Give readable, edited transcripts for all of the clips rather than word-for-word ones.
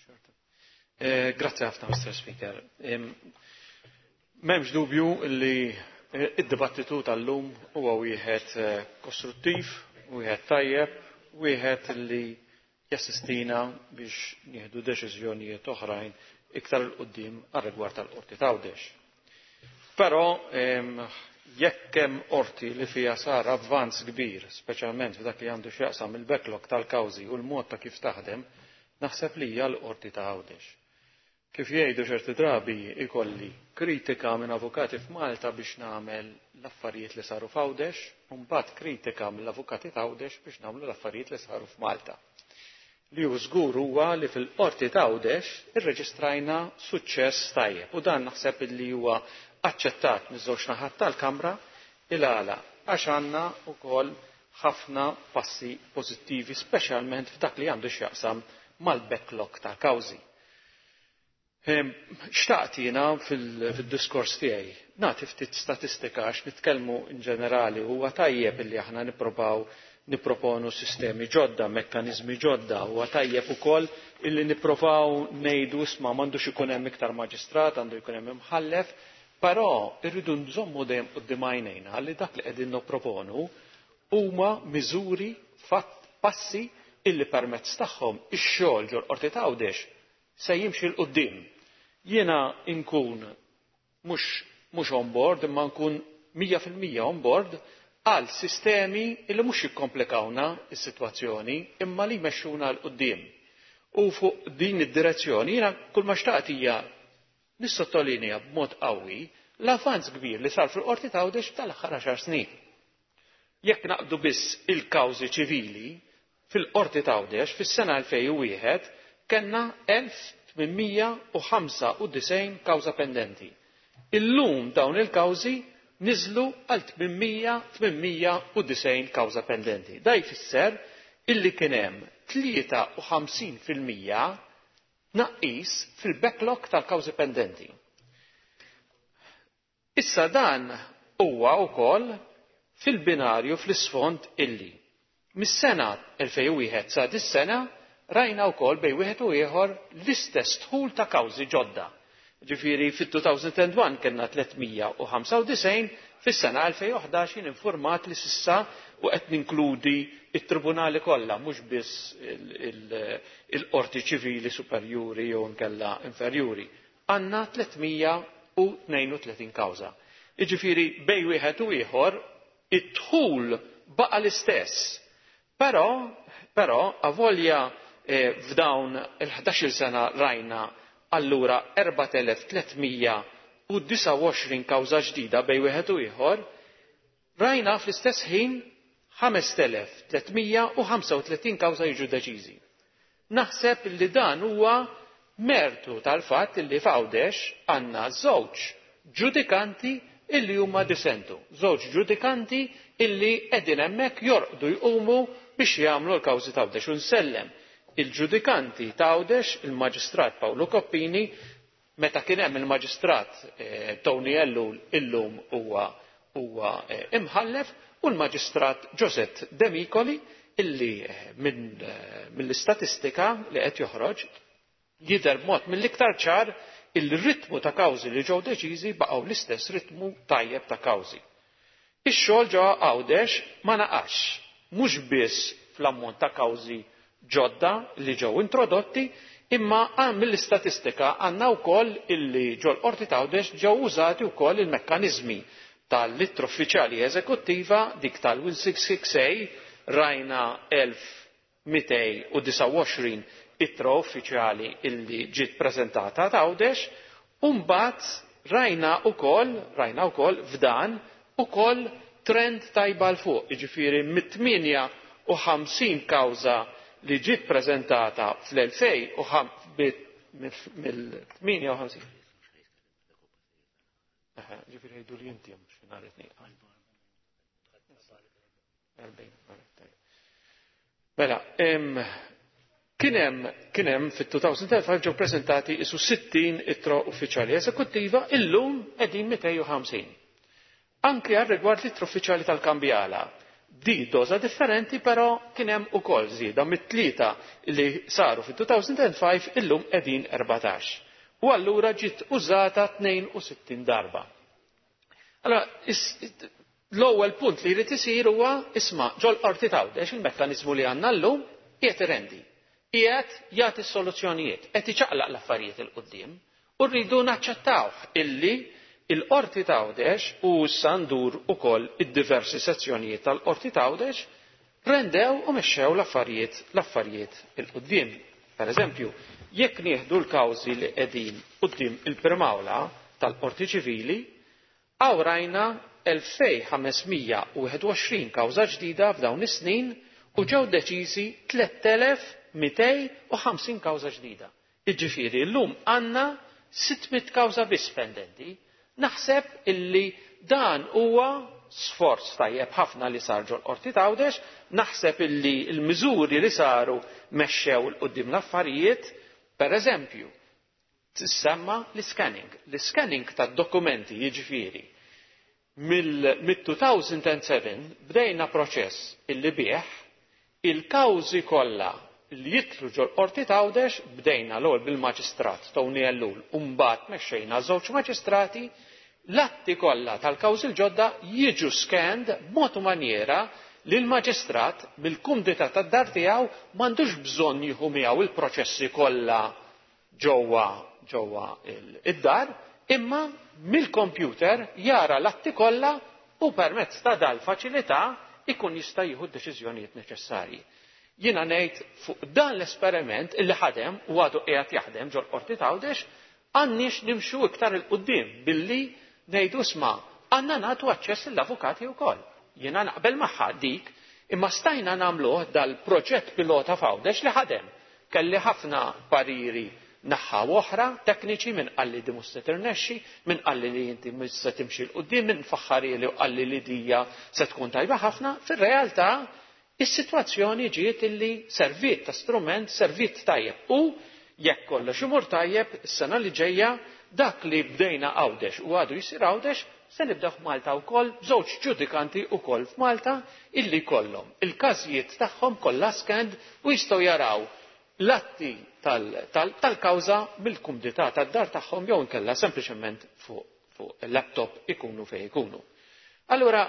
Grazie ħafna, Mr. Speaker. M'hemmx dubju li id-dibattitu tal-lum huwa wieħed kostruttiv, wieħed tajjeb, wieħed li jassistina biex nieħdu deċiżjonijiet oħrajn iktar il qudiem għar-rigward tal-Qorti ta' Għawdex. Però jekk hemm qorti li fiha sar avvanz kbir, speċjalment f'dak li għandu x'jaqsam il-backlog tal-kawżi u l-mod ta' kif taħdem, naħseb li hija l-Qorti ta' Għawdex. Kif jgħidu ċerti drabi ikolli kritika minn avukati f'Malta biex nagħmel l-affarijiet li saru f'Għawdex, u mbagħad kritika mill-avukati ta' Għawdex biex nagħmlu l-affarijiet li saru f'Malta. Li hu żgur huwa li fil-Qorti ta' Għawdex irreġistrajna suċċess tajjeb u dan naħseb li huwa aċċettat miż-żewġ naħat tal-Kamra il-għala għax għandna wkoll ħafna passi pożittivi speċjalment f'dak li għandu x'jaqsam mal-backlog ta' kawżi. Xtaqt jiena fil-diskors tiegħi nagħti ftit statistika għax nitkellmu in ġenerali huwa tajjeb illi aħna nipproponu sistemi ġodda, mekkaniżmi ġodda, huwa tajjeb ukoll illi nippruvaw ngħidu isma' m'għandux ikun hemm iktar maġistrat, għandu jkun hemm imħallef, però rridu nżommu dejjem quddiem għajnejna li dak li qegħdin nipproponu huma miżuri passi illi permezz tagħhom ix-xogħol ġol Qorti ta' Għawdex se jimxi l quddiem. Jiena nkun mhux on board imma nkun 100% on board għal sistemi illi mhux jikkomplikawna s-sitwazzjoni imma li jmexxuna l quddiem. U fuq din id-direzzjoni jiena kull ma xtaqt hija nissottolinja b'mod qawwi l-avvanz kbir li sar fil-Qorti ta' Għawdex tal-aħħar 10 snin. Jekk naqbdu biss il-kawżi ċivili fil-Qorti ta' Għawdex fis-sena 2001 kellna 1895 kawża pendenti. Illum dawn il-kawżi niżlu għal 890 kawża pendenti. Da jfisser illi kien hemm 53% tnaqqis fil-backlog tal-kawżi pendenti. Issa dan huwa wkoll fil-binarju fl-isfond illi mis-sena 2001 sa dis-sena rajna wkoll bejn wieħed u ieħor l-istess dħul ta' kawżi ġodda. Ġifieri fit-2001 kellna 395, fis-sena 2011 infurmat li s'issa u qed ninkludi t-tribunali kollha mhux biss il-qorti ċivili superjuri jew inkella inferjuri. Għandna 332 kawża. Jiġifieri bejn wieħed u ieħor id-dħul baqa' l-istess. Però avolja f'dawn il-11 sena rajna allura 4329 kawża ġdida bejn wieħed u ieħor, rajna fl-istess ħin 5335 kawża jiġu deċiżi. Naħseb li dan huwa mertu tal-fatt li f'Għawdex għandna żewġ ġudikanti illi huma dissentu, żewġ ġudikanti illi qegħdin hemmhekk jorqdu jqumu biex jagħmlu l-kawżi ta' Għawdex u nsellem il-ġudikanti ta' Għawdex, il-Maġistrat Paolo Coppini, meta kien hemm il-Maġistrat Tony Ellul illum huwa imħallef u l-Maġistrat Josette De Micoli illi mill-istatistika li qed joħroġ jidher b'mod mill-iktar ċar il-ritmu ta' kawżi li ġew deċiżi baqgħu l-istess ritmu tajjeb ta' kawżi. Ix-xogħol ġewwa Għawdex ma naqax, mhux biss fl-ammont ta' kawżi ġodda li ġew introdotti, imma mill-istatistika għandna wkoll illi ġol Qorti ta' Għawdex ġew użati wkoll il-mekkaniżmi tal-ittra uffiċjali eżekuttiva dik tal-Will 668 rajna 1229 ittra uffiċjali illi ġiet preżentata ta' Għawdex u mbagħad rajna wkoll f'dan ukoll trend tajba l fuq, jiġifieri mit-58 kawża li ġiet preżentata fl-2005 mill-58. Ġifieri jgħidu li inti hemm xi nhar it-tnejn. Mela, kien hemm fit-2005 ġew preżentati isu 60 ittra uffiċjali eżekuttiva, illum qegħdin 250. Anke għal rigward l-ittra uffiċjali tal-Kambjala, di doza differenti, però kien hemm ukoll żieda mit-3 li saru fit-2005 illum qegħdin 14. U allura ġiet użata 62 darba. Allora, l-ewwel punt li jrid isir huwa isma' ġol qorti tgħawdex il-mekkaniżmu li għandna llum qiegħed irendi. Qiegħed jagħti soluzzjonijiet, qed iċaqlaq l-affarijiet il quddiem u rridu naċċettawh illi il-qorti tgħawdex u issa ndur ukoll id-diversi sezzjonijiet tal-qorti tgħawdex rendew u mexxew l-affarijiet il quddiem. Pereżempju, jekk nieħdu l-kawżi li qegħdin quddiem il-Primawla tal-Qorti Ċivili, hawn rajna 2521 kawża ġdida f'dawn is-snin u ġew deċiżi 3250 kawża ġdida. Jiġifieri llum għandna 600 kawża biss pendenti. Naħseb illi dan huwa sforz tajjeb ħafna li sar ġol qorti tgħawdex, naħseb illi l-miżuri li saru mexxew il quddiem l-affarijiet, pereżempju, tissemma l-scanning. L-scanning tad-dokumenti jiġifieri mill-2007 bdejna proċess illi bih il-kawżi kollha li jitlu ġol qorti tgħawdex bdejna l-ewwel bil-maġistrat Tony Ellul u mbagħad mexxejna żewġ maġistrati. L-atti kollha tal-kawżi l-ġodda jiġu scanned b'mod u maniera li l-maġistrat mill-kumdità tad-dar tiegħu m'għandux bżonn jieħu miegħu il-proċessi kollha ġewwa id-dar, imma mill-kompjuter jara l-atti kollha u permezz ta' dal-faċilità ikun jista' jieħu d-deċiżjonijiet neċessarji. Jiena ngħid fuq dan l-esperiment illi ħadem u għadu qiegħed jaħdem ġol qorti tgħawdex għandniex nimxu iktar il quddiem billi ngħidu isma' għandna nagħtu aċċess lill-avukati wkoll. Jiena naqbel magħha dik, imma stajna nagħmluh dal-proġett pilota f'Għawdex li ħadem. Kelli ħafna pariri naħa oħra tekniċi minn qalli di mhux se tirnexxi, minn qalli li inti mhux se timxi l quddiem, minn faħħari li qalli li dija se tkun tajba ħafna. Fir-realtà is-sitwazzjoni ġiet illi serviet ta' strument, serviet tajjeb u jekk kollox imur tajjeb is-sena li ġejja dak li bdejna Għawdex u għadu jsir Għawdex se nibdew f'Malta wkoll b'żewġ ġudikanti wkoll f'Malta illi jkollhom il-każijiet tagħhom kollha scanned u jistgħu jaraw l-atti tal-kawża mill-kumdità tad-dar tagħhom jew inkella sempliċement fuq il-laptop ikunu fejn ikunu. Allura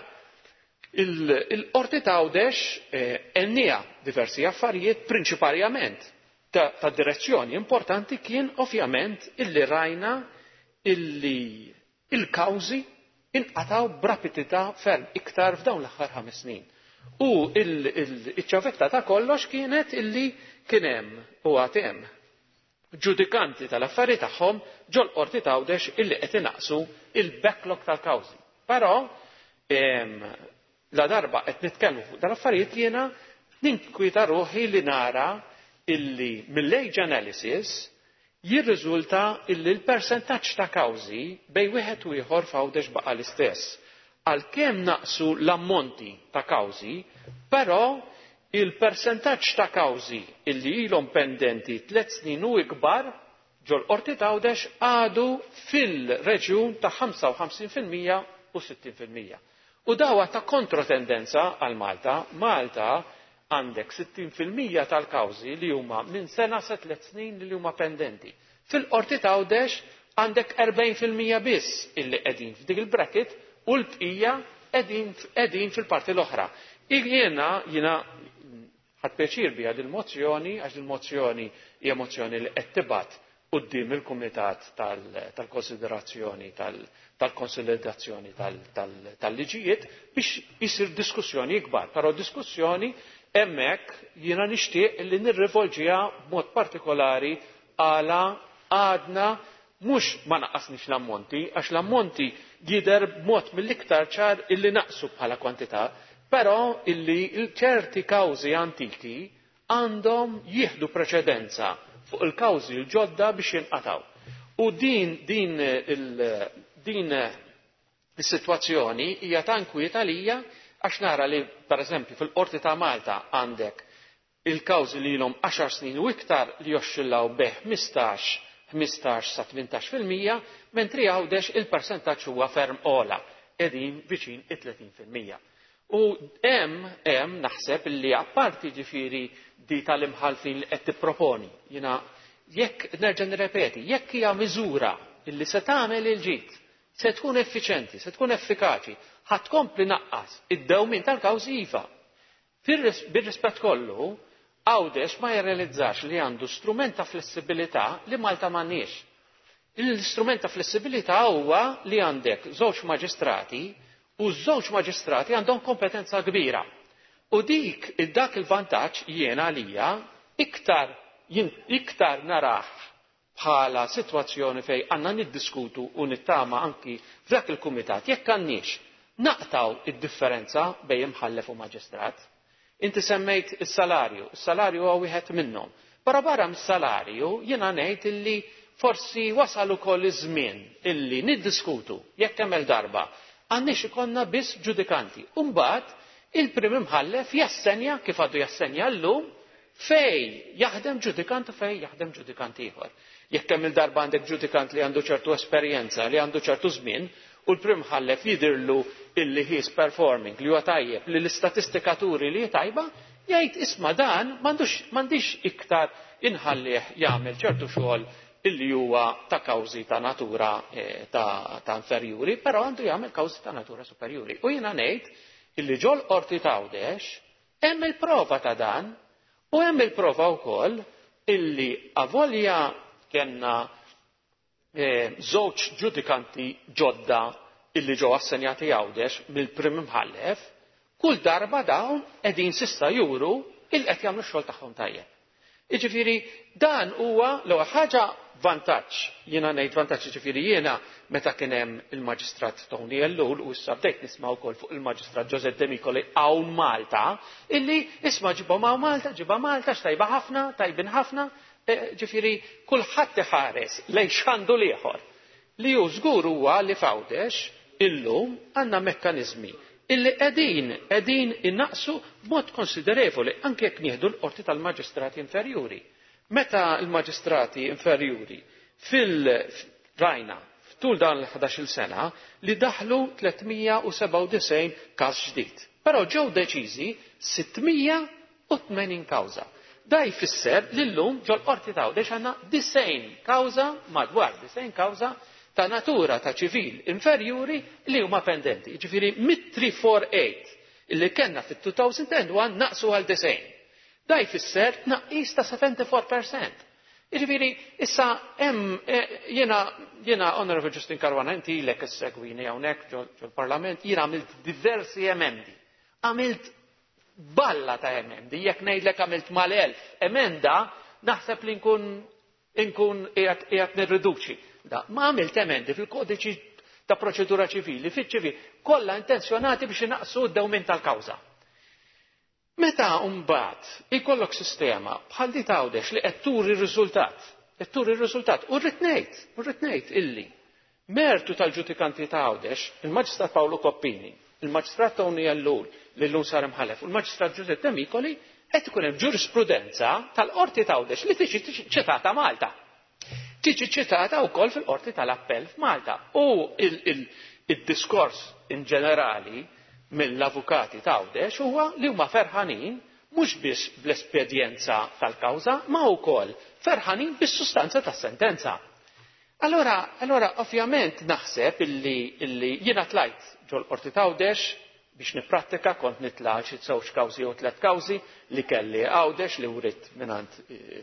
il-qorti tgħawdex għennija diversi affarijiet prinċipalment ta' direzzjoni importanti kien ovvjament illi rajna illi il-kawżi inqataw b'rapidità ferm iktar f'dawn l-aħħar 5 snin. U iċ-ċavetta ta' kollox kienet illi kien hemm u għad hemm ġudikanti tal-affarijiet tagħhom ġol qorti tgħawdex illi qed inaqsu il-backlog tal-kawżi. Però la darba qed nitkellmu fuq dal-affarijiet jiena ninkwieta ruħi li nara illi mill-age analysis jirriżulta illi l-persentaġġ ta' kawżi bejn wieħed u ieħor f'Għawdex baqa' l-istess. Għalkemm naqsu l-ammonti ta' kawżi, però il-persentaġġ ta' kawżi illi ilhom pendenti 3 snin u ikbar ġol qorti tgħawdex għadu fil-reġjun ta' 55% u 60%. U dawa ta' kontrotendenza għal Malta. Malta għandek 60% tal-kawżi li huma minn sena sa 3 snin li huma pendenti. Fil-qorti tgħawdex għandek 40% biss illi qegħdin f'dik il-bracket u l-bqija qegħdin fil-parti l-oħra. Jiena ħadd pjaċir biha dil-mozzjoni għax il-mozzjoni hija mozzjoni li qed tibgħat quddiem il-Kumitat tal-Konsiderazzjoni tal-Konsolidazzjoni tal-liġijiet biex isir diskussjoni ikbar. Però diskussjoni hemmhekk jiena nixtieq li nirrivolġiha b'mod partikolari għala għadna mhux ma naqqasniex l-ammonti, għax l-ammonti jidher b'mod mill-iktar ċar illi naqsu bħala kwantità, però illi ċerti kawżi antiki għandhom jieħdu preċedenza fuq il-kawżi l-ġodda biex jinqataw. U din is-sitwazzjoni hija ta' inkwieta lija għax nara li pereżempju fil-Qorti ta' Malta għandek il-kawżi li ilhom 10 snin u iktar li joxxillaw bih 15 sa 18%, mentri Għawdex il-persentaġġ huwa ferm ogħla qegħdin viċin 30%. U hemm naħseb illi apparti ġifieri di tal-imħalfin li qed tipproponi, jiena jekk nerġa' nirrepeti, jekk hija miżura illi se tagħmel il-ġid, se tkun effiċjenti, se tkun effikaċi, ħadd tkompli naqqas id-dewmien tal-kawżi iva. Bir-rispett kollu, Għawdex ma jirrealizzax li għandu strument ta' flessibilità li Malta m'għandniex. L-istrument ta' flessibilità huwa li għandek żewġ maġistrati u żewġ maġistrati għandhom kompetenza kbira. U dak il-vantaġġ jiena għalija iktar narah bħala sitwazzjoni fejn għandna niddiskutu u nittama anki f'dak il-kumitat jekk għandniex naqtaw id-differenza bejn imħallef u maġistrat. Inti semmejt is-salarju, is-salarju huwa wieħed minnhom. Barra mis-salarju jiena ngħid illi forsi wasal ukoll iż-żmien illi niddiskutu jekk hemm darba għandniex ikollna biss ġudikanti. U mbagħad il-prim imħallef jassenja kif għadu jassenja llum fej jaħdem ġudikant u fej jaħdem ġudikant ieħor. Jekk hemm il-darba għandek ġudikant li għandu ċertu esperjenza, li għandu ċertu żmien, u l-prim ħallef jidirlu illi he's performing li huwa tajjeb li l-istatistika turi li tajba, jgħid isma' dan m'għandix iktar inħallih jagħmel ċertu xogħol illi huwa ta' kawżi ta' natura ta' inferjuri, però għandu jagħmel kawżi ta' natura superjuri. U jiena ngħid illi ġol qorti ta' Għawdex hemm il-prova ta' dan u hemm il-prova wkoll illi avolja kellna żewġ ġudikanti ġodda illi ġew assenjati Għawdex mill-prim imħallef, kull darba dawn qegħdin s'issa juru il qed jagħmlu x-xogħol tagħhom tajjeb. Jiġifieri dan huwa l-ewwel ħaġa vantaġġ. Jiena ngħid vantaġġ jiġifieri jiena meta kien hemm il-Maġistrat Tony Ellul u issa bdejt nisma' wkoll fuq il-Maġistrat Joseph De Micoli hawn Malta illi isma' ġibhom hawn Malta, ġibha Malta x'tajba ħafna, tajbin ħafna. Ġifieri kulħadd iħares lejn x'għandu l-ieħor. Li hu żgur huwa li f'Għawdex illum għandna mekkaniżmi illi qegħdin innaqsu b'mod konsiderevoli anke jekk nieħdu l-qorti tal-maġistrati inferjuri. Meta l-maġistrati inferjuri rajna f'tul dan l-11 sena li daħlu 397 każ ġdid. Però ġew deċiżi 680 kawża. Da jfisser li llum ġol qorti ta' Għawdex għandna 90 kawża madwar 90 kawża ta' natura ta' ċivil inferjuri li huma pendenti. Jiġifieri mit-348 illi kellna fit-2001 naqsu għal 90. Da jfisser tnaqqis ta' 74%. Jiġifieri issa hemm jiena Honorable Justin Caruana inti ilek issegwini hawnhekk ġol-Parlament jiena għamilt diversi emendi. Għamilt balla ta' emendi, jekk ngħidlek għamilt mal-1000 emenda, naħseb li nkun qiegħed nirriduċi. Ma għamilt emendi fil-kodiċi ta' proċedura ċivili, fiċ-ċivil, kollha intenzjonati biex inaqsu d-dewmien tal-kawża. Meta mbagħad ikollok sistema bħal di ta' Għawdex li qed turi r-riżultat, u rrid ngħid illi mertu tal-ġudikanti ta' Għawdex, il-Maġistrat Paolo Koppini, il-Maġistrat Tony Ellul li llum sar imħallef u l-Maġistrat Joseph De Micoli qed ikun hemm ġurisprudenza tal-Qorti ta' Għawdex li tiġi ċitata Malta. Tiġi ċitata wkoll fil-Qorti tal-Appell f'Malta. U id-diskors in ġenerali mill-avukati ta' Għawdex huwa li huma ferħanin mhux biss bl-espedjenza tal-kawża, ma wkoll ferħanin bis-sustanza tas-sentenza. Allora ovvjament naħseb illi jiena tlajt ġol qorti ta' Għawdex biex nipprattika kont nitla' xi żewġ kawżi jew 3 kawżi li kelli Għawdex li wrid mingħand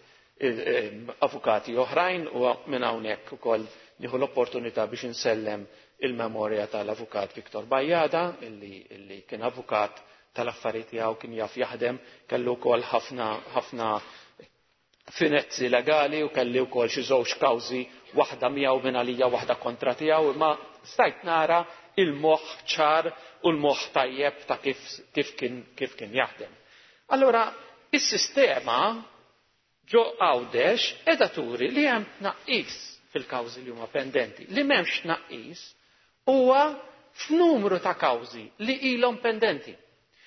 avukati oħrajn u minn hawnhekk ukoll nieħu l-opportunità biex insellem il-memorja tal-avukat Viktor Bajjada illi kien avukat tal-affarijiet tiegħu kien jaf jaħdem, kellu wkoll ħafna finezzi legali u kelli wkoll xi żewġ kawżi waħda miegħu minn għalija waħda kontra tiegħu, imma stajt nara il-moħħ ċar u l-moħħ tajjeb ta' kif kien jaħdem. Allora, is-sistema ġo Għawdex qiegħda turi li hemm tnaqqis fil-kawżi li huma pendenti. Li m'hemmx tnaqqis huwa f'numru ta' kawżi li ilhom pendenti.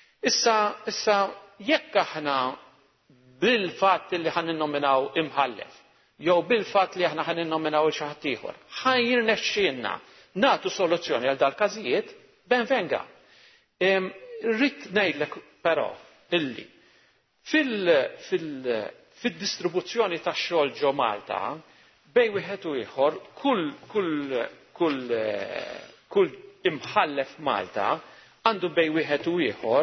Issa jekk aħna bil-fatt li ħan innominaw imħallef jew bil-fatt li aħna ħan innominaw xi ħadd ieħor, ħajrnexxielna nagħtu soluzzjoni għal dal-każijiet benvenga. Rrid ngħidlek però illi fil-distribuzzjoni tax-xogħol ġo Malta bejn wieħed u ieħor kull imħallef Malta għandu bejn wieħed u ieħor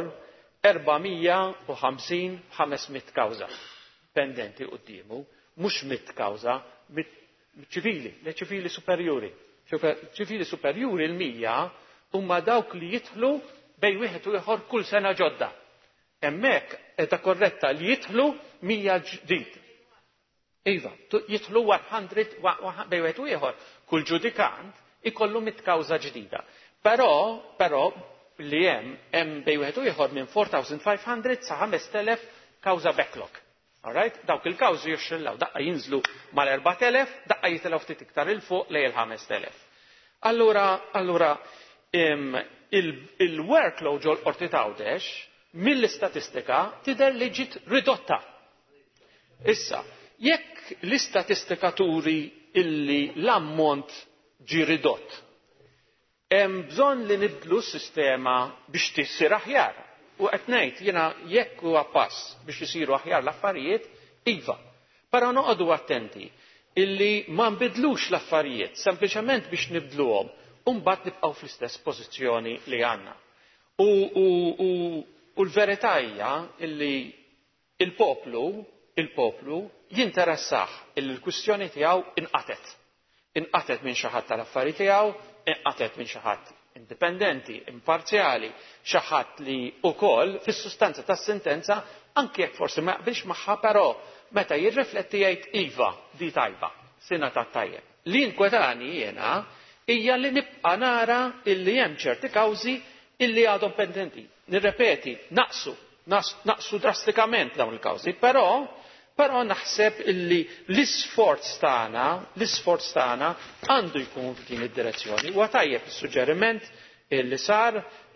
450-500 kawża pendenti qudiemu, mhux 100 kawża, ċivili superjuri. Ċivili superjuri l-100 huma dawk li jidħlu bejn wieħed u ieħor kull sena ġodda. Hemmhekk qiegħda korretta li jidħlu 100 ġdid. Iva, jidħlu 100 bejn wieħed u ieħor kull ġudikant ikollu 100 kawża ġdida. Però li hemm bejn wieħed u ieħor minn 4,500 sa 5,000 kawża backlog. Alright? Dawk il-kawżi jixxillaw daqqa jinżlu mal-4,000, daqqa jitilgħu ftit iktar il fuq lejn il-5,000. Allura il-workload ġol qorti Għawdex mill-istatistika tidher li ġiet ridotta. Issa, jekk l-istatistika turi illi l-ammont ġi ridott, hemm bżonn li nibdlu s-sistema biex tissir aħjar. U qed ngħid jiena jekk huwa pass biex isiru aħjar l-affarijiet, iva. Però noqogħdu attenti illi ma nbidlux l-affarijiet sempliċement biex nibdluhom u mbagħad nibqgħu fl-istess pożizzjoni li għandna. U l-verità hija illi il-poplu jinteressaħ illi l-kwistjoni tiegħu inqatet. Inqatet minn xi ħadd tal-affarijiet tiegħu, inqatet minn xi ħadd indipendenti, imparzjali, xi ħadd li wkoll fis-sustanza tas-sentenza anke jekk forsi ma jaqbilx magħha, però meta jirrifletti jgħid iva di tajba, sina ta' tajjeb. Li nkwetani jiena hija li nibqa' nara illi hemm ċerti kawżi illi għadhom pendenti. Nirrepeti, naqsu drastikament dawn il-kawżi, però naħseb illi l-isforz tagħna għandu jkun f'din id-direzzjoni. Huwa tajjeb is-suġġeriment li sar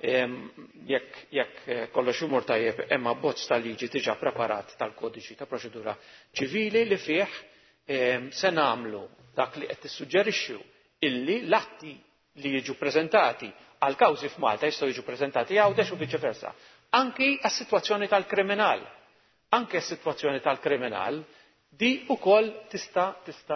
jekk kollox imur tajjeb hemm abbozz ta' liġi diġà preparat tal-kodiċi ta' proċedura ċivili li fih se nagħmlu dak li qed tissuġġerixxu illi l-atti li jiġu preżentati għal kawżi f'Malta jistgħu jiġu preżentati Għawdex u viċeversa. Anki għas-sitwazzjoni tal-kriminal. Anke s-sitwazzjoni tal-kriminal di wkoll tista'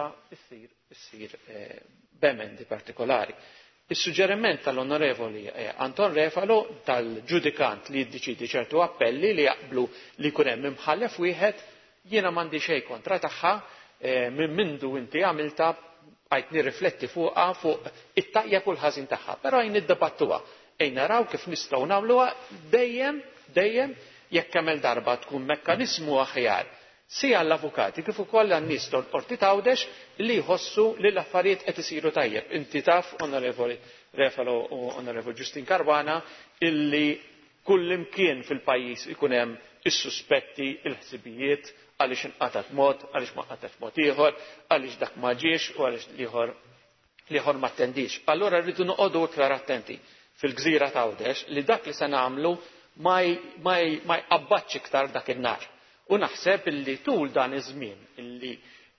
issir b'emendi partikolari. Is-suġġeriment tal-Onorevoli Anton Refalo tal-ġudikant li jiddeċidi ċertu appelli li jaqblu li jkun hemm imħallef wieħed, jiena m'għandi xejn kontra tagħha minn mindu inti għamilta għajt nirrifletti fuqha fuq it-tajjeb u l-ħażin tagħha. Però niddibattuha. Naraw kif nistgħu nagħmluha dejjem jekk kemm darba tkun mekkaniżmu aħjar sija l-avukati kif ukoll għan-nies tal-Qorti Għawdex li jħossu li l-affarijiet qed isiru tajjeb. Inti taf, Onorevoli Refalo u Onorevoli Ġustin Caruana, illi kullimkien fil-pajjiż ikun hemm is-suspetti, il-ħsibijiet għaliex inqatat mod, għaliex ma nqatatx mod ieħor, għaliex dak ma ġiex u għaliex l-ieħor ma attendix. Allura rridu noqogħdu iktar attenti fil-Gżira ta' Għawdex li dak li se nagħmlu ma jqabbaġġ iktar dak in-nar. U naħseb illi tul dan iż-żmien illi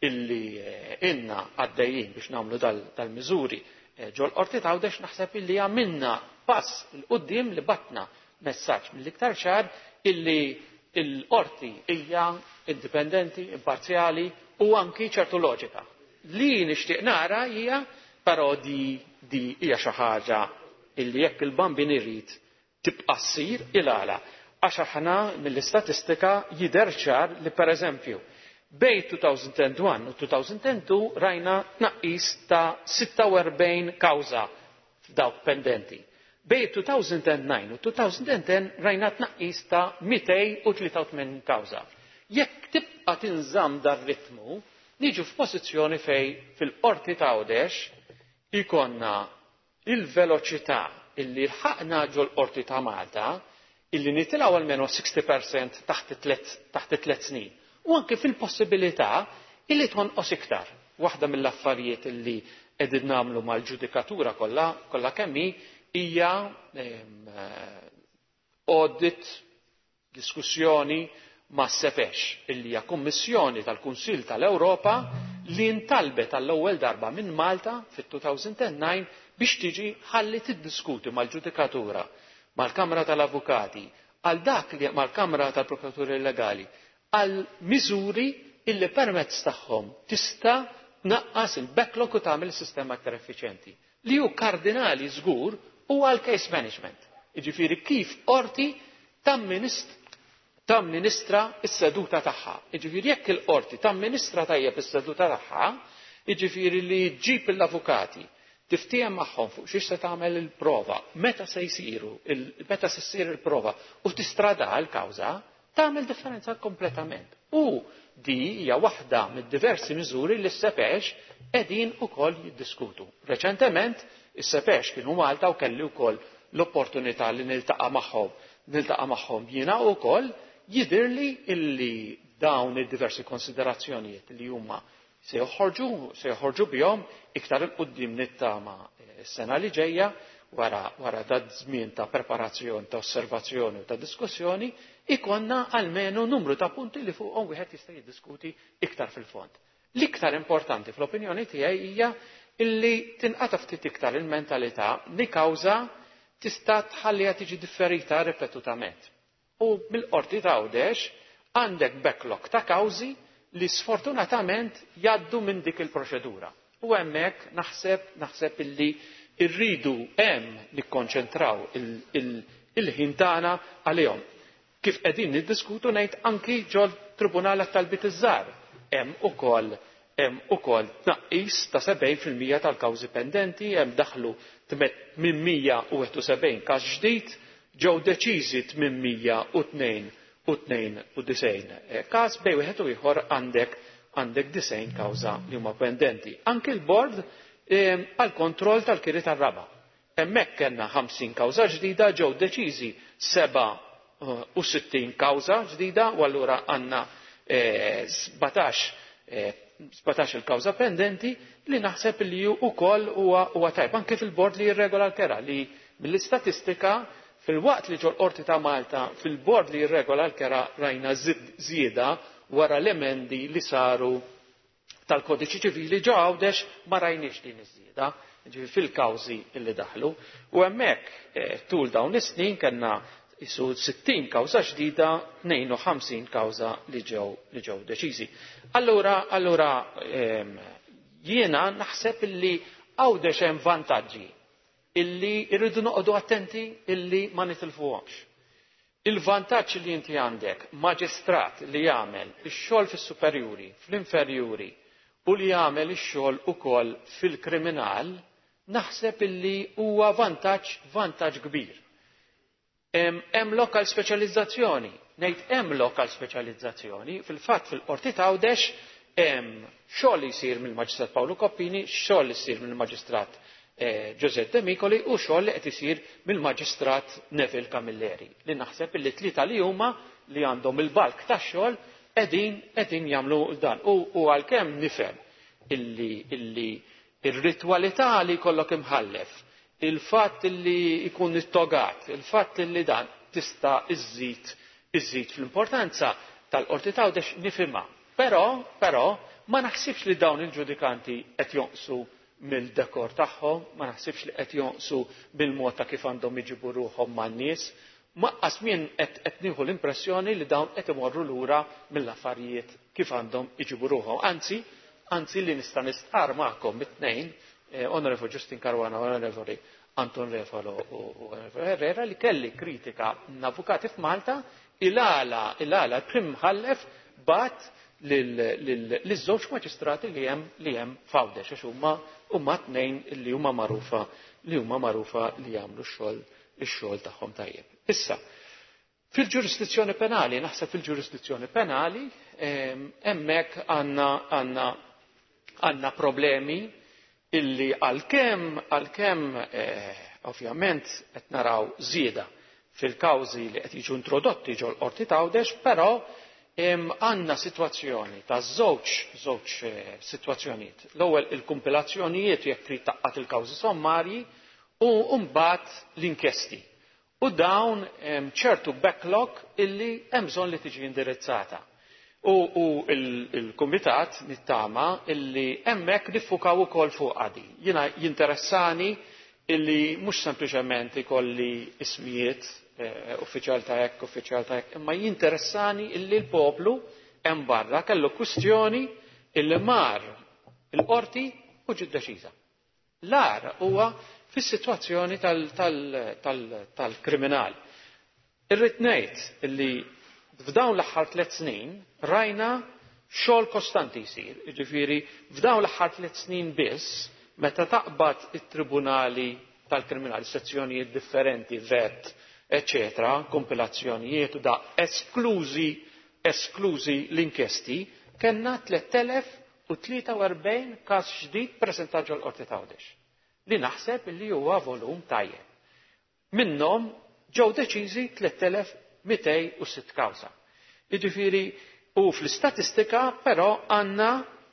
inna għaddejjin biex nagħmlu dal-miżuri ġol Qorti Għawdex naħseb illi għamilna pass il qudiem li batna messaġġ mill-iktar ċar illi l-qorti hija indipendenti, imparzjali u anki ċertu loġika. Li nixtieq nara hija però di hija xi ħaġa illi jekk il-bambin irid tibqa' ssir il-għala. Għax aħna mill-istatistika jidher ċar li pereżempju bejn 2001 u 2002 rajna tnaqqis ta' 46 kawża f'dawk pendenti. Bejn 2009 u 2010 rajna tnaqqis ta' 283 kawża. Jekk tibqa' tinżamm dar-ritmu, niġu f'pożizzjoni fejn fil-Qorti ta' Għawdex ikonna il-veloċità illi lħaqna ġol Qorti ta' Malta illi nitilgħu almenu 60% taħt 3 snin. U anke fil-possibilità illi tonqos iktar. Waħda mill-affarijiet illi qegħdin nagħmlu mal-ġudikatura kollha kemm hija audit diskussjoni ma' SEPEX illi hija Kummissjoni tal-Kunsill tal-Ewropa li ntalbet għall-ewwel darba minn Malta fit-2009 biex tiġi ħalli tiddiskuti mal-ġudikatura mal-Kamra tal-Avukati, għal dak li mal-Kamra tal-Prokuraturi Legali, għal miżuri illi permezz tagħhom tista' tnaqqas il-backlog u tagħmel is-sistema aktar effiċjenti. Li hu kardinali żgur huwa l-case management. Jiġifieri kif qorti tamministra s-seduta tagħha. Jiġifieri jekk il-qorti tamministra tajjeb is-seduta tagħha, jiġifieri li ġġib l-avukati tiftiem magħhom fuq xiex se tagħmel il-prova, meta se ssir il-prova u tistrada l-kawża, tagħmel differenza kompletament. U di hija waħda mid-diversi miżuri li s-sepex qegħdin ukoll jiddiskutu. Reċentement is-sepex kienu Malta u kelli wkoll l-opportunità li niltaqa' magħhom jiena wkoll jidhirli illi dawn id-diversi konsiderazzjonijiet li huma se joħorġu bihom iktar il-qudiem nittama s-sena li ġejja wara dat żmien ta' preparazzjoni, ta' osservazzjoni u ta' diskussjoni, ikonna almenu numru ta' punti li fuqhom wieħed jista' jiddiskuti iktar fil-fond. L-iktar importanti fl-opinjoni tiegħi hija illi tinqata' ftit iktar il-mentalità li kawża tista' tħalliha tiġi differita ripetutament. U mill-qorti ta' Għawdex għandek backlog ta' kawżi li sfortunatament jgħaddu minn dik il-proċedura. U hemmhekk naħseb illi rridu hemm nikkonċentraw il-ħin tagħna għalihom. Kif qegħdin niddiskutu ngħid anki ġol Tribunal għat-Talbiet iż-żgħar hemm ukoll tnaqqis ta' 70% tal-kawżi pendenti, hemm daħlu 871 każ ġdid, ġew deċiżi 892 każ bejn wieħed u ieħor għandek 90 kawża li huma pendenti. Anke l-bord għal kontroll tal-kiri tar-raba. Hemmhekk kellna 50 kawża ġdida ġew deċiżi 67 kawża ġdida u allura għandna 17 il-kawża pendenti li naħseb li wkoll huwa tajb anke fil-bord li jirregola l-kera li mill-istatistika fil-waqt li ġol qorti ta' Malta fil-bord li jirregola l-kera rajna żieda wara l-emendi li saru tal-Kodiċi Ċivili ġo Għawdex ma rajniex din iż-żieda fil-kawżi li daħlu. U hemmhekk tul dawn is-snin kellna isu 60 kawża ġdida, 52 kawża li ġew deċiżi. Allura jiena naħseb illi Għawdex hemm vantaġġi illi irridu noqogħdu attenti illi ma nitilfuhomx. Il-vantaġġ li inti għandek maġistrat li jagħmel ix-xogħol fis-superjuri, fl-inferjuri u li jagħmel ix-xogħol ukoll fil-kriminal, naħseb illi huwa vantaġġ kbir. Hemm lokal speċjalizzazzjoni, ngħid hemm lokal speċjalizzazzjoni, fil-fatt fil-Qorti ta' Għawdex hemm xogħol li jsir mill-Maġistrat Pawlu Koppini, xogħol li jsir mill-Maġistrat Giuseppe De Micoli u xogħol li qed isir mill-Maġistrat Neville Camilleri. Li naħseb illi tlieta li huma li għandhom il-balk tax-xogħol qegħdin jagħmlu dan. U għalkemm nifhem illi ir-ritwalità li jkollok imħallef, il-fatt illi jkun ittogat, il-fatt illi dan tista' iżżid fl-importanza tal-Qorti ta' Għawdex nifhimha. Però ma naħsibx li dawn il-ġudikanti qed jonqsu mill-dekor tagħhom, ma naħsibx li qed jonqsu bil-mod ta' kif għandhom iġibu ruħhom man-nies, maqqas min qed nieħu l-impressjoni li dawn qed imorru lura mill-affarijiet kif għandhom iġibu ruħhom. Anzi li nista' nistqar magħkom it-tnejn, Onorevoli Justin Caruana, Onorevoli Anton Refalo u Onorevoli Herrera li kelli kritika n-avukati f'Malta il-għala l-prim mħallef bat l-żewġ maġistrati li hemm f'Għawdex għax huma tnejn li huma magħrufa li jagħmlu x-xogħol tagħhom tajjeb. Issa, fil-ġurisdizzjoni penali, naħseb fil-ġurisdizzjoni penali hemmhekk għandna problemi illi għalkemm ovvjament qed naraw żieda fil-kawżi li qed jiġu introdotti ġol Qorti ta' Għawdex, però għandna sitwazzjoni ta' żewġ sitwazzjonijiet. L-ewwel il-kumpilazzjonijiet jekk trid taqqat il-kawżi sommarji u mbagħad l-inkjesti. U dawn ċertu backlog illi hemm bżonn li tiġi indirizzata. U il-Kumitat nittama illi hemmhekk diffukaw ukoll fuq għadi. Jiena jinteressani illi mhux sempliċement ikolli ismijiet uffiċjal ta' hekk, uffiċjal ta' hekk, imma jinteressani illi l-poplu hemm barra kellu kwistjoni illi mar il-qorti u ġiet deċiża. L-ar huwa fis-sitwazzjoni tal-kriminal. Irrid ngħid illi f'dawn l-aħħar 3 snin rajna xogħol kostanti jsir. Jiġifieri f'dawn l-aħħar 3 snin biss meta taqbad it-tribunali tal-kriminali sezzjonijiet differenti, vet, eċetera, kompilazzjonijiet u da esklużi l-inkjesti, kellna 3043 każ ġdid preżentat ġol-Qorti ta' Għawdex. Li naħseb li huwa volum tajjeb. Minnhom ġew deċiżi 3206 kawża. Jiġifieri u fl-istatistika però għandna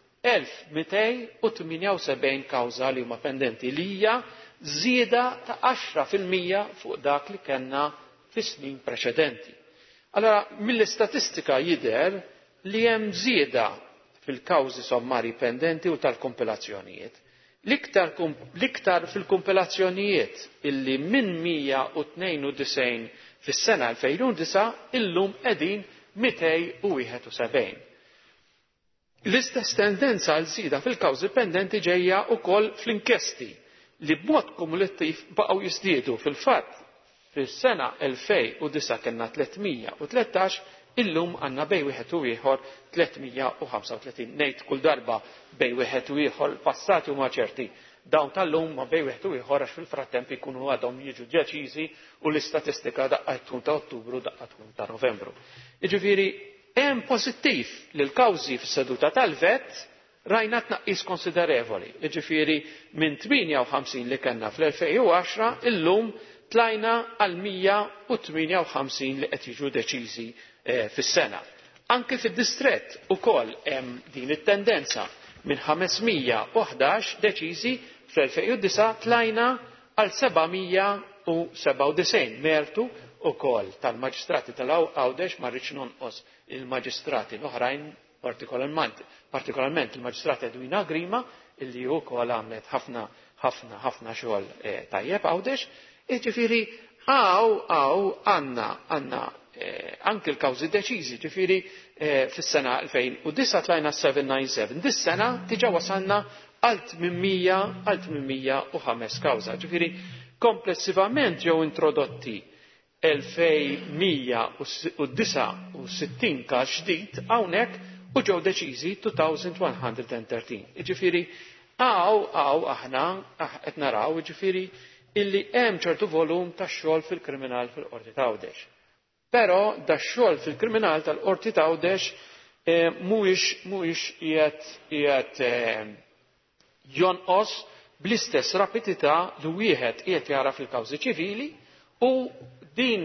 1278 kawża li huma pendenti li hija żieda ta' 10% fuq dak li kellna fis-snin preċedenti. Allora mill-istatistika jidher li hemm żieda fil-kawżi sommari pendenti u tal-kompilazzjonijiet. L-iktar fil-kompilazzjonijiet illi minn 192 fis-sena 2009 illum qegħdin 271. L-istess tendenza għal żieda fil-kawżi pendenti ġejja wkoll fl-inkjesti li b'mod kumulattiv baqgħu jiżdiedu fil-fatt fis-sena 2009 kellna 313 illum għandna bejn wieħed u ieħor 335. Ngħid kull darba bejn wieħed u ieħor passati huma ċerti dawn tal-lum ma bejn wieħed u ieħor għax fil-frattemp ikunu għadhom jiġu deċiżi u l-istatistika daqqa tkun ta' Ottubru daqqa tkun ta' Novembru. Jiġifieri hemm pożittiv li l-kawżi fis-seduta tal-vet rajna tnaqqis konsiderevoli. Jiġifieri minn 58 li kellna fl-2010 illum tlajna għal 158 li qed jiġu deċiżi fis-sena. Anke fid-distrett ukoll hemm din it-tendenza minn 511 deċiżi fl-2009 tlajna għal 797 mertu ukoll tal-maġistrati tal-Għawdex ma rridx nonqos il-maġistrati l-oħrajn partikolarment il-maġistrati Edwina Grima illi wkoll għamlet ħafna xogħol tajjeb Għawdex. Jiġifieri għandna anke l-kawżi deċiżi, ġifieri fis-sena 2009 tlajna 797. Dis-sena diġà wasalna għal 805 kawża. Ġifieri komplessivament ġew introdotti 2169 każ ġdid hawnhekk u ġew deċiżi 2113. Jiġifieri aħna qed naraw jiġifieri illi hemm ċertu volum ta' xogħol fil-kriminal fil-Qorti ta' Għawdex. Però da xogħol fil-kriminal tal-Qorti ta' Għawdex mhuwiex qiegħed jonqos bl-istess rapidità li wieħed qiegħed jara fil-kawżi ċivili u din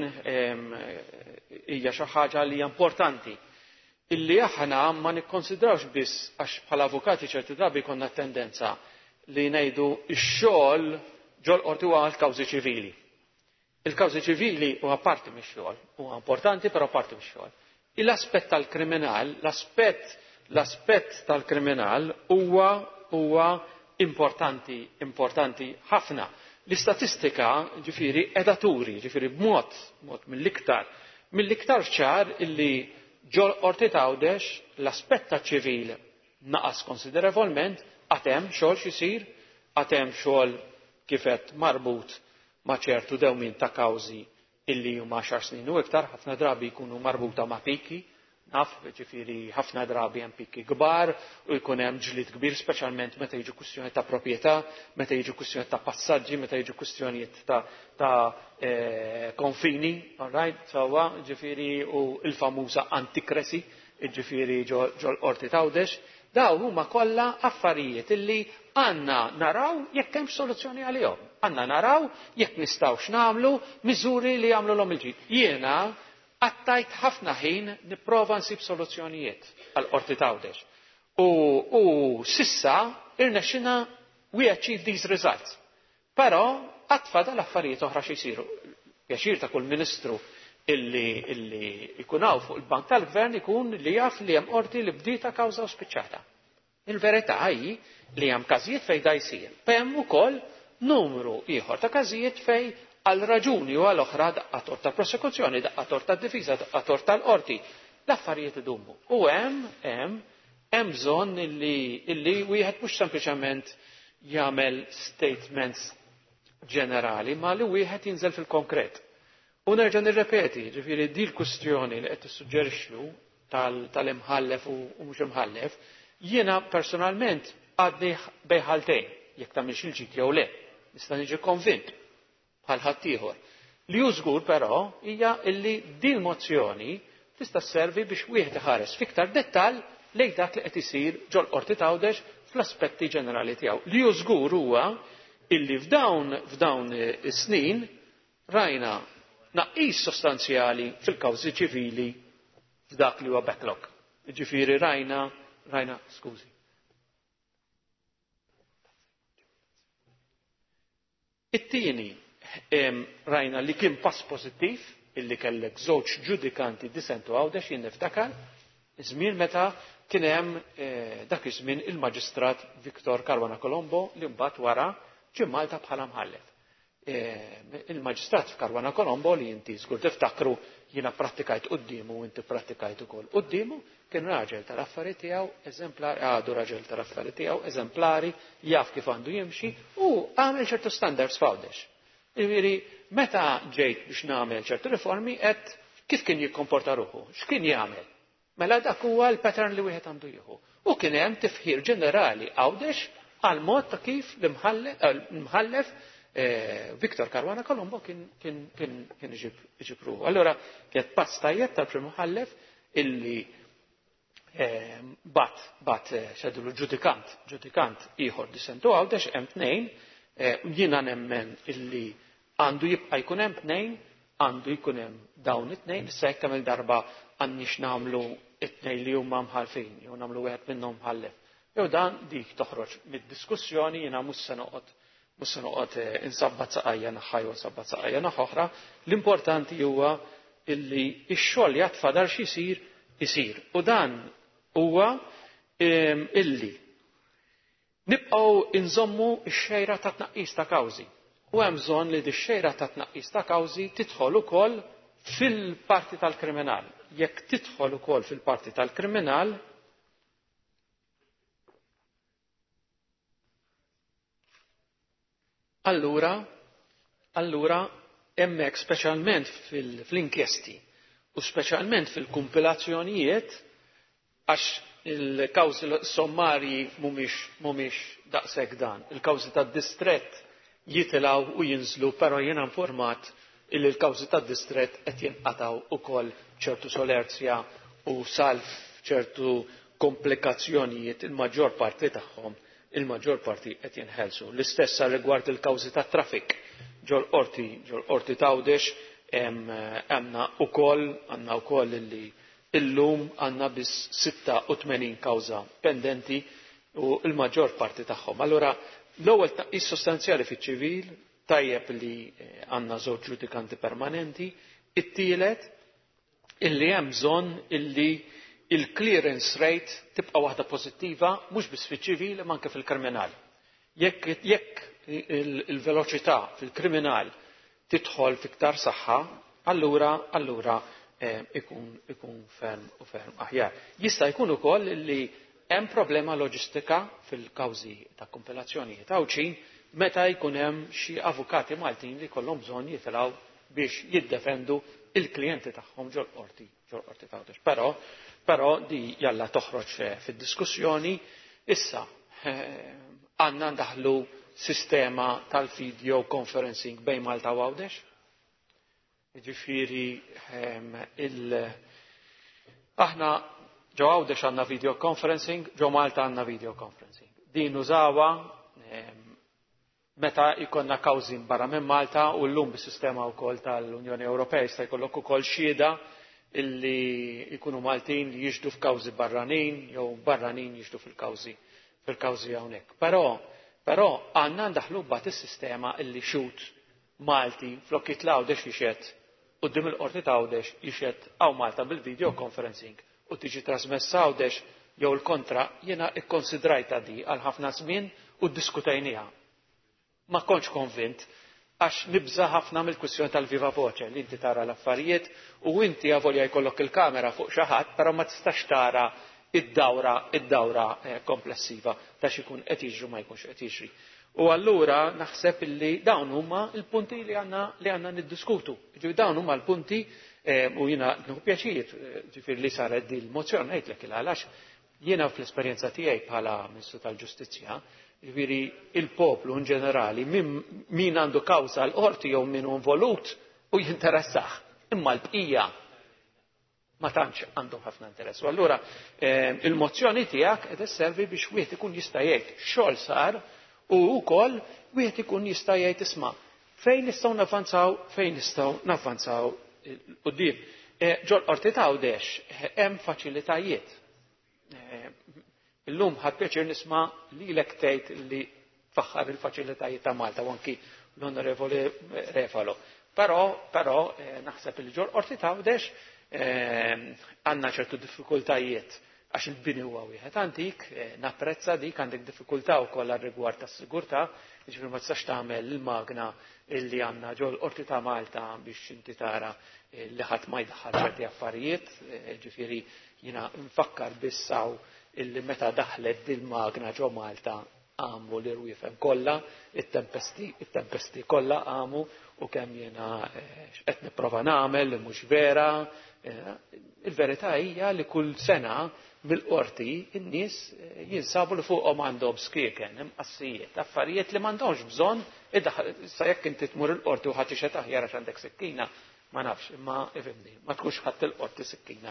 hija xi ħaġa li hija importanti illi aħna ma nikkonsidrawx biss għax bħala avukati ċerti drabi konna tendenza li ngħidu x-xogħol ġol-qorti huwa l-kawżi ċivili. Il-kawżi ċivili huwa parti mix-xogħol, huwa importanti però parti mix-xogħol. L-aspett tal-kriminal, l-aspett tal-kriminal huwa importanti ħafna. L-istatistika ġifieri qiegħda turi, ġifieri b'mod mill-iktar ċar illi ġol-qorti ta' Għawdex l-aspett taċ-ċivil naqas konsiderevolment għad hemm xogħol xisir, għad hemm xogħol kifet marbut ma' ċertu dewmien ta' kawżi illi huma 10 snin u iktar, ħafna drabi jkunu marbuta ma' pikki, naf, ġifieri ħafna drabi hemm pikki kbar u jkun hemm ġlied kbir speċjalment meta jiġu kwistjonijiet ta' proprjetà, meta jiġu kwistjonijiet ta' passaġġi, meta jiġu kwistjonijiet ta' konfini, alright, sewwa, ġifieri u l-famuża antikresi, ġifieri ġol-Qorti ta' Għawdex. Dawn huma kollha affarijiet illi għandna naraw jekk hemm soluzzjoni għalihom. Għandna naraw jekk nistgħux nagħmlu miżuri li jagħmluhom il-ġid. Jiena għattajt ħafna ħin nipprova nsib soluzzjonijiet għall-Qorti ta' Għawdex. U sissa irnexxina we achieve these results. Però għatfada l-affarijiet oħra xi jsiru. Pjaċir ta' kull ministru illi ikunaw fuq il-bank tal-gvern ikun li jaf li hemm qorti li bdieta kawża u spiċċata. Il-verità hi li hemm każijiet fejn da jsir. Hemm ukoll numru ieħor ta' każijiet fej għal raġuni u għal oħra daqqa tort tal-prosekuzzjoni, daqqa tort tad-difiża, daqqa tort tal-qorti. L-affarijiet idumu. U hemm bżonn illi wieħed mhux sempliċement jagħmel statements ġenerali, ma li wieħed jinżel fil-konkret. U nerġa' nirrepeti, ġifieri di l-kwistjoni li qed tissuġġerixxu tal-imħallef u mhux imħallef, jiena personalment għadni bejn ħaltejn, jekk tagħmilx il-ġid jew le, nista' niġi konvint bħal ħadd ieħor. Li hu żgur però hija illi din mozzjoni tista' sservi biex wieħed iħares fiktar dettall lejn dak li qed isir ġol-qorti Għawdex fl-aspetti ġenerali tiegħu. Li hu żgur huwa illi f'dawn is-snin rajna tnaqqis sostanzjali fil-kawżi ċivili f'dak li huwa backlog. Ġifieri rajna skużi. It-tieni rajna li kien pass pożittiv illi kellek żewġ ġudikanti dissentu Għawdex jien niftakar żmien meta kien hemm dak iż-żmien il-Maġistrat Viktor Caruana Colombo li mbagħad wara ġie Malta bħala mħallef. Il-Maġistrat Caruana Colombo li inti żgur tiftakru jiena prattikajt qudiemu u inti prattikajt ukoll qudiemu, kien raġel tal-affarijiet tiegħu eżemplari, għadu raġel tal-affarijiet tiegħu eżemplari, jaf kif għandu jimxi u għamel ċertu standards f'Għawdex. Jiġifieri meta ġejt biex nagħmel ċertu riformi qed kif kien jikkomporta ruħu, x'kien jagħmel. Mela dak huwa l-pattern li wieħed għandu jieħu. U kien hemm tifħir ġenerali Għawdex għal mod ta' kif l-imħallef Viktor Caruana Colombo kien iġib ruħu. Allora kien pass tajjeb tal-Prim Muħallef illi bat xedulu ġudikant ieħor dissentu Għawdex hemm tnejn, jiena nemmen illi għandu jibqa' jkun hemm tnejn, għandu jkun hemm dawn it-tnejn, issa jekk kemm il-darba għandniex nagħmlu it-tnejn li huma mħalfin, jew nagħmlu wieħed minnhom mħallef. Jew dan dik toħroġ mid-diskussjoni jiena mhux se noqgħod insabbat saqajja naħa jew insabbat saqajja naħa oħra. L-importanti huwa illi x-xogħol jatfadal x'isir isir. U dan huwa illi nibqgħu inżommu x-xejra ta' tnaqqis ta' kawżi. U hemm bżonn li x-xejra ta' tnaqqis ta' kawżi tidħol ukoll fil-parti tal-kriminal. Jekk tidħol ukoll fil-parti tal-kriminal, allura hemmhekk speċjalment fl-inkjesti u speċjalment fil-kumpilazzjonijiet għax il-kawżi sommarji mhumiex daqshekk dan. Il-kawżi tad-distrett jitilgħu u jinżlu, però jiena informat illi l-kawżi tad-distrett qed jinqatgħu ukoll ċertu solerzja u salf ċertu komplikazzjonijiet il-maġġor parti tagħhom qed jinħelsu. L-istess rigward il-kawżi tat-traffic ġol-qorti Għawdex għandna wkoll illi illum għandna biss 86 kawża pendenti u l-maġġor parti tagħhom. Allura l-ewwel tnaqqis sostanzjali fiċ-ċivil tajjeb li għandna żewġ ġudikanti permanenti, it-tielet illi hemm bżonn illi il-clearance rate tibqa' waħda pożittiva mhux biss fiċ-ċivil imma anke fil-kriminal. Jekk il-veloċità fil-kriminal tidħol fiktar saħħa, allura ikun ferm aħjar. Jista' jkun ukoll li hemm problema loġistika fil-kawżi ta' kompilazzjonijiet Għawdex meta jkun hemm xi avukati Maltin li jkollhom bżonn jitilgħu biex jiddefendu il-klijenti tagħhom ġol-qorti Għawdex. Però di jalla toħroġ fid-diskussjoni. Issa għandna ndaħlu sistema tal-video conferencing bejn Malta u Għawdex. Jiġifieri aħna ġo Għawdex għandna video conferencing, ġo Malta għandna video conferencing. Din użawha meta jkollna kawżi barra minn Malta u llum bis-sistema wkoll tal-Unjoni Ewropea jista' jkollok ukoll xhieda illi jkunu Maltin li jixdu f'kawżi barranin jew barranin jixdu fil-kawżi hawnhekk. Però għandna ndaħlu mbagħad is-sistema illi xut Malti flok jitlgħu Għawdex jixed quddiem il-qorti ta' Għawdex jixed hawn Malta bil-video conferencing u tiġi trasmessa Għawdex jew il-kontra, jiena ikkonsidrajta di għal ħafna żmien u ddiskutejniha. Issa, jekk il-Gvern Malti jrid jagħmel xi ħaġa bħal din, jista' jagħmilha, jista' jagħmilha, però jekk il-Gvern Malti jrid jagħmel xi ħaġa bħal din, ma kontx konvint għax nibża ħafna mill-kwistjoni tal-viva voce li inti tara l-affarijiet u inti għavolja jkollok il-kamera fuq xi ħadd, però ma tistax tara id-dawra komplessiva ta' x'ikun qed jiġri ma jkunx qed jiġri. U allura naħseb illi dawn huma l-punti li għandna niddiskutu. Dawn huma l-punti u jiena nieħu pjaċir ġifier li saret din il-mozzjoni ngħidlek għalax jiena fl-esperjenza tiegħi bħala Ministru tal-Ġustizzja ġifieri il-poplu in ġenerali min għandu kawża l-qorti jew min hu involut u jinteressah. Imma l-bqija ma tantx għandhom ħafna interess. U allura il-mozzjoni tiegħek qed isservi biex wieħed ikun jista' jgħid x'xogħol sar u wkoll wieħed ikun jista' jgħid isma' fejn nistgħu navvanzaw quddiem. Ġol qorti ta' Għawdex hemm faċilitajiet. Illum ħadd pjaċir nisma' lilek tgħid li tfaħħar il-faċilitajiet ta' Malta u anki l-Onorevoli Refalo. Però naħseb li ġol qorti ta' Għawdex għandna ċertu diffikultajiet għax il-bini huwa wieħed antik, napprezza dik għandek diffikultà wkoll rigward tas-sigurtà, jiġifieri ma tistax tagħmel il-magna illi għandna ġol qorti ta' Malta biex inti tara li ħadd ma jdaħħal ċerti affarijiet, ġifieri jiena nfakkar bissaw illi meta daħlet il-magna ġo Malta għamu li rwifem kollha, it-tempesti kollha għamu u kemm jiena qed nipprova nagħmel li mhux vera. Il-verità hija li kull sena mill-qorti in-nies jinsabu li fuqhom għandhom skieken, imqassijiet, affarijiet li m'għandhomx bżonn sa jekk inti tmur il-qorti u ħadd ixed aħjar għax għandek sikkina, ma nafx, imma ifhimni, ma tkunx ħadd il-qorti sikkina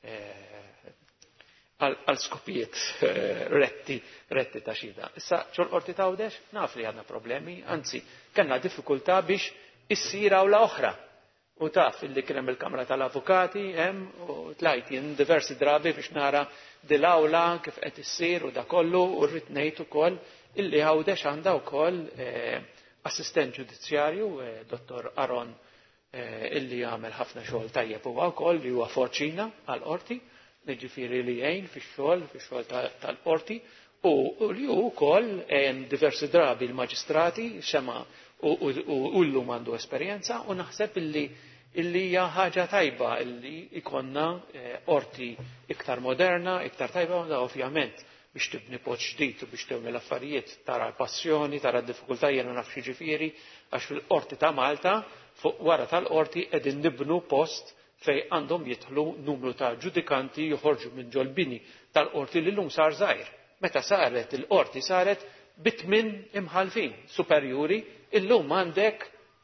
għal skopijiet retti ta' xhieda. Issa ġol qorti ta' Għawdex naf li għandna problemi, anzi kellna diffikultà biex issir awla oħra. U taf illi kien hemm il-Kamra tal-Avukati hemm u tlajt jien diversi drabi biex nara dil-awla kif qed issir u da kollu u rrid ngħid ukoll illi Għawdex għandha wkoll assistent ġudizzjarju, Dottor Aron illi jagħmel ħafna xogħol tajjeb huwa wkoll li huwa forċina għall-qorti, jiġifieri li jgħin fix-xogħol tal-qorti u li hu wkoll diversi drabi l-maġistrati sema u llum għandu esperjenza u naħseb illi hija ħaġa tajba illi ikonna qorti iktar moderna, iktar tajba da ovvjament biex tibni post ġdid u biex tagħmel affarijiet tara l-passjoni, tara d-diffikultà jiena naf xi ġifieri għax fil-qorti ta' Malta fuq wara tal-qorti qegħdin nibnu post fejn għandhom jidħlu numru ta' ġudikanti joħorġu minn ġol-bini tal-qorti li llum sar żgħir. Meta saret il-qorti saret bit-tmien imħalfin superjuri, illum għandek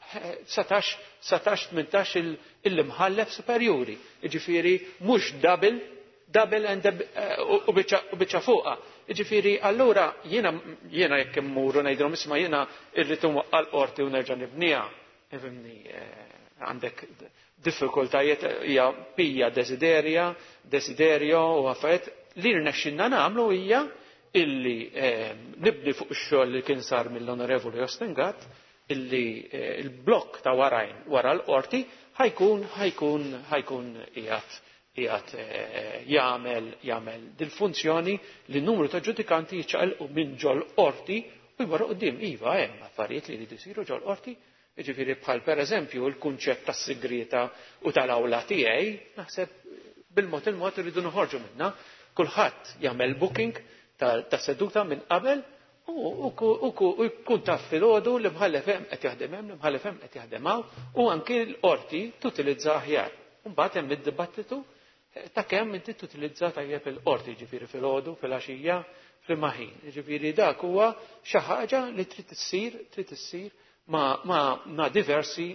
17-18 il-imħallef superjuri. Jiġifieri mhux double u biċċa fuqha. Jiġifieri allura jiena jekk immuru ngħidilhom isma' jiena rrid għall-qorti u nerġa' nibniha. Għandek diffikultajiet hija pija desiderjo u affarijiet li rnexxinna nagħmlu hija illi nibni fuq ix-xogħol li kien sar mill-Onorevoli Ostingat illi il-blokk ta' warajn wara l-qorti ħajkun qiegħed jagħmel dil-funzjoni li n-numru ta' ġudikanti jiċċaqalqu minn ġol qorti u jmorru quddiem iva hemm affarijiet li jridu jsiru ġol qorti. Jiġifieri bħal pereżempju l-kunċett tas-sigrita u tal-awla tiegħi naħseb bil-mod il-mod irridu noħorġu minnha. Kulħadd jagħmel booking ta' seduta minn qabel u jkun taf filgħodu li mħallef hemm qed jaħdem hemm, li mħallef hemm qed jaħdem hawn u anke l-qorti tutilizza aħjar. Mbagħad hemm id-dibattitu ta' kemm inti tutilizza tajjeb il-qorti, jiġifieri filgħodu, filgħaxija, fil-maħin. Jiġifieri dak huwa xi ħaġa li trid issir ma diversi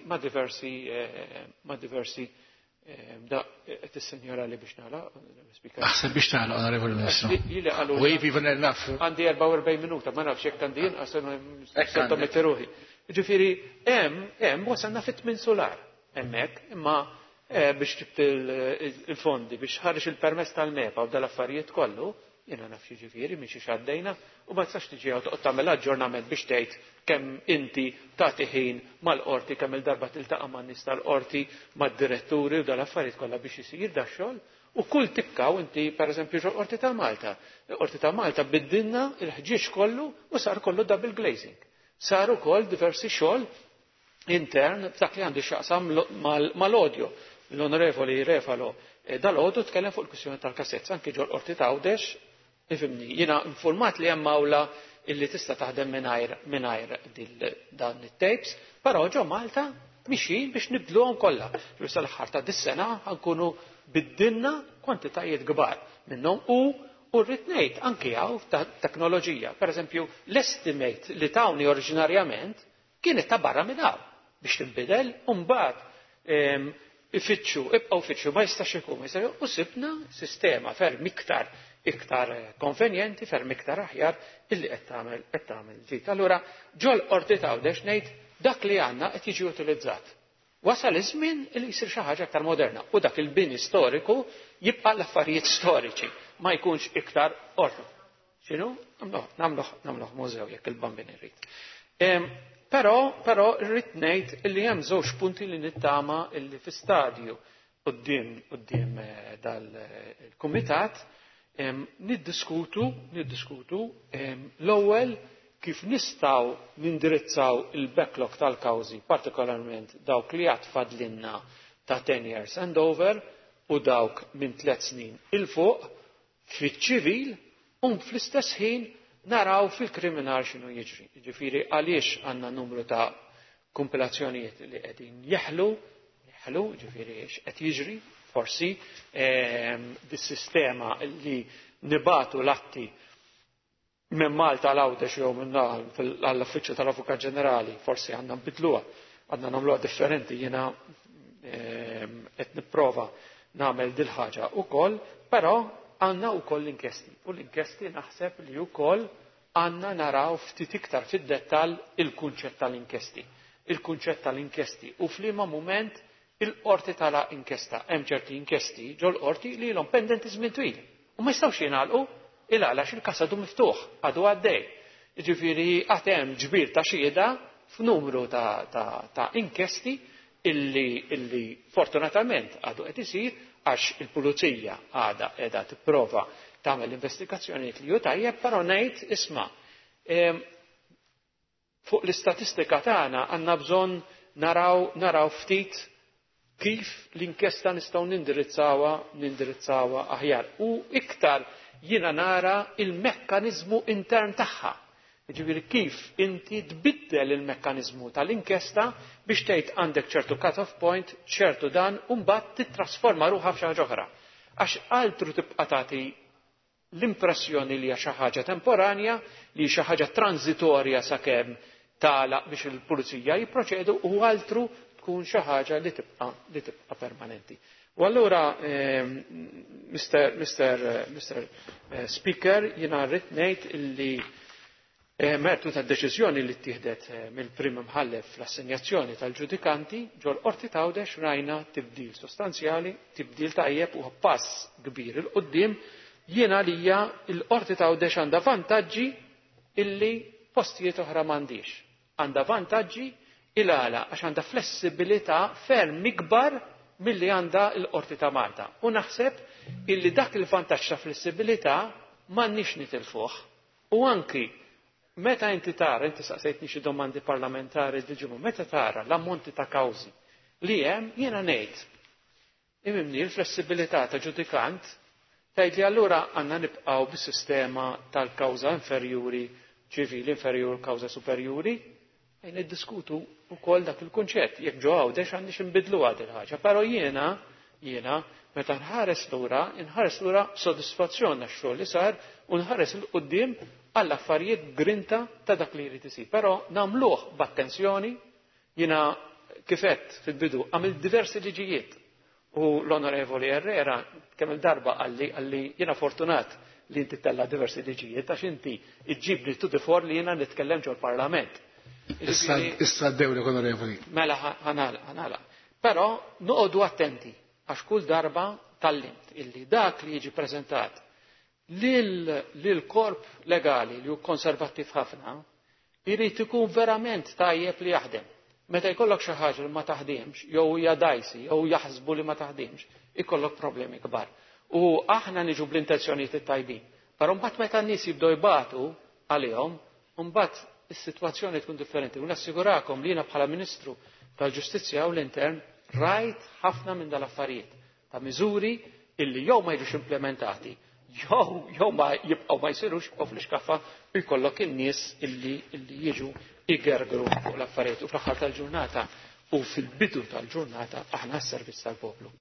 da t-senjora li biex nagħlaq. Aħseb biex nagħlaq, Onorevoli Ministru. Wejf even enough. Għandi 44 minuta, ma nafx jekk għandi inqas sottometti ruħi. Ġifieri hemm wasalna fit-tmien solar hemmhekk, imma biex ġibt il-fondi biex ħareġ il-permess tal-mepa u dal-affarijiet kollu, jiena naf xi ġifieri minn xi xaddejna u ma tistax tiġi toqgħod tagħmel aġġornament biex tgħid kemm inti tagħti ħin mal-qorti kemm il-darba tiltaqa' man-nies tal-qorti mad-diretturi u dal-affarijiet kollha biex isir da xogħol u kull tikkaw inti pereżempju qorti ta' Malta. Qorti ta' Malta biddilna il-ħġieġ kollu u sar kollu double glazing. Sar ukoll diversi xogħol intern f'dak li għandu x'jaqsam mal-odjo. L-Onorevoli Refalo dal-għodu tkellem fuq il-kwistjoni tal-kassetz, anki ġol qorti tgħawdex, ifhimni, jiena informat li hemm awla illi tista' taħdem mingħajr dan it-tapes, però ġo Malta mixin biex nibdluhom kollha. Sal-aħħar ta' dis-sena nkunu biddilna kwantitajiet kbar minnhom u rrid ngħid anke hawn ta' teknoloġija. Pereżempju, l-estimate li tawni oriġinarjament kienet ta' barra minn hawn biex tinbidel u mbagħad ibqgħu fitxu ma jistax ikun u sibna sistema ferm iktar konvenjenti, ferm iktar aħjar illi qed tagħmel ġid. Allura ġol qorti tgħawdex ngħid dak li għandna qed jiġi utilizzat. Wasal iż-żmien li jsir xi ħaġa aktar moderna u dak il-bini storiku jibqa' l-affarijiet storiċi ma jkunx iktar ortu. X'inhu? Nagħmluh mużew jekk il-bambin irid. Però rrid ngħid li hemm żewġ punti li nittama illi fi stadju quddiem dal-kumitat niddiskutu l-ewwel kif nistgħu nindirizzaw il-backlog tal-kawżi, partikolarment dawk li għad fadlinna ta' 10 years and over u dawk minn 3 snin il fuq fiċ-ċivil u fl-istess ħin naraw fil-kriminal x'inhu jiġri. Jiġifieri għaliex għandna numru ta' kompilazzjonijiet li qegħdin jeħlu, jiġifieri x'qed jiġri, forsi dis-sistema li nibatu l-atti minn Malta l-Għawdex jew minn għall-Uffiċċju tal-Avukat Ġenerali, forsi għandna nbidluha, għandna nagħmluha differenti, jiena qed nipprova nagħmel dil ħaġa wkoll, però għandna wkoll l-inkjesti. U l-inkjesti naħseb li wkoll għandna naraw ftit iktar fid-dettall il-kunċett tal-inkjesti. Il-kunċett tal-inkjesti u f'liema mument il-qorti tagħlaq inkjesta. Hemm ċerti inkjesti ġol-qorti li ilhom pendenti żmien twil u ma jistgħux jingħalqu għalax il-każ għadu miftuħ, għadu għaddej. Jiġifieri għad hemm ġbir ta' xhieda f'numru ta' inkjesti illi fortunatament għadu qed isir għax il-pulizija għadha qiegħda tipprova tagħmel investigazzjonijiet li hu tajjeb, però ngħid isma' fuq l-istatistika tagħna għandna bżonn naraw ftit kif l-inkjesta nistgħu nindirizzawha aħjar u iktar jiena nara il-mekkaniżmu intern tagħha. Jiġifieri kif inti tbiddel il-mekkaniżmu tal-inkjesta biex tgħid għandek ċertu cut-off point, ċertu dan, u mbagħad titrasforma ruħha f'xi ħaġa oħra. Għax altru tibqa' tagħti l-impressjoni li hija xi ħaġa temporanja, li xi ħaġa transitorja sakemm tagħlaq biex il-pulizija jipproċedu u altru tkun xi ħaġa li tibqa' permanenti. U allura, Mr. Speaker, jiena rrid ngħid illi mertu ta' deċiżjoni li ttieħdet mill-Prim Imħallef fl-assenjazzjoni tal-ġudikanti ġol qorti tgħawdex rajna tibdil sostanzjali, tibdil tajjeb u pass kbir il qudiem jiena lija l-qorti tgħawdex għandha vantaġġi illi postijiet oħra m'għandix. Għandha vantaġġi il-għala għax għandha flessibilità ferm ikbar milli għandha l-Qorti ta' Malta. U naħseb illi dak il-vantaġġ ta' flessibilità m'għandniex nitilfuh. U anki meta inti tara, inti saqsejtni xi domandi parlamentari diġimu, meta tara l-ammonti ta' kawżi li hemm jiena ngħid imimni l-flessibilità ta' ġudikant tgħid li allura għandna nibqgħu bis-sistema tal-kawża inferjuri ċivili inferjur kawża superjuri, niddiskutu wkoll dak il-kunċett jekk ġo għawdex għandix inbidluha din ħaġa. Però jiena meta nħares lura b'sodisfazzjon għax-xogħol li sar u nħares il quddiem għall-affarijiet grinta ta' dak li jrid isir. Però nagħmluh b'attenzjoni, jiena kifett fil-bidu għamil diversi liġijiet u l-Onorevoli Herrera kemm il-darba għalli jiena fortunat li inti tella diversi liġijiet għax inti iġġibni to the fore li jiena nitkellem ġol Parlament. Issa d-dewli Onorevoli. Mela ħanala. Però noqogħdu attenti għax kull darba tallimt illi dak li jiġi preżentat lil korp legali li hu konservattiv ħafna irid ikun verament tajjeb li jaħdem. Meta jkollok xi ħaġa li ma taħdimx, jew hija dajsi, jew jaħsbu li ma taħdimx, ikollok problemi kbar. U aħna niġu bl-intenzjonijiet tajbin. Però mbagħad meta n-nies jibdew jbagħtu għalihom, mbagħad is-sitwazzjoni tkun differenti. U nassigurakom li jiena bħala Ministru tal-Ġustizzja u l-Intern rajt ħafna minn dal-affarijiet ta' miżuri illi jew ma jiġux implementati, jew ma jibqgħu ma jsirux jibqgħu fl-iskaffa u jkollok in-nies illi jiġu igergru fuq l-affarijiet u fl-aħħar tal-ġurnata u fil-bidu tal-ġurnata aħna s-servizz tal-poplu.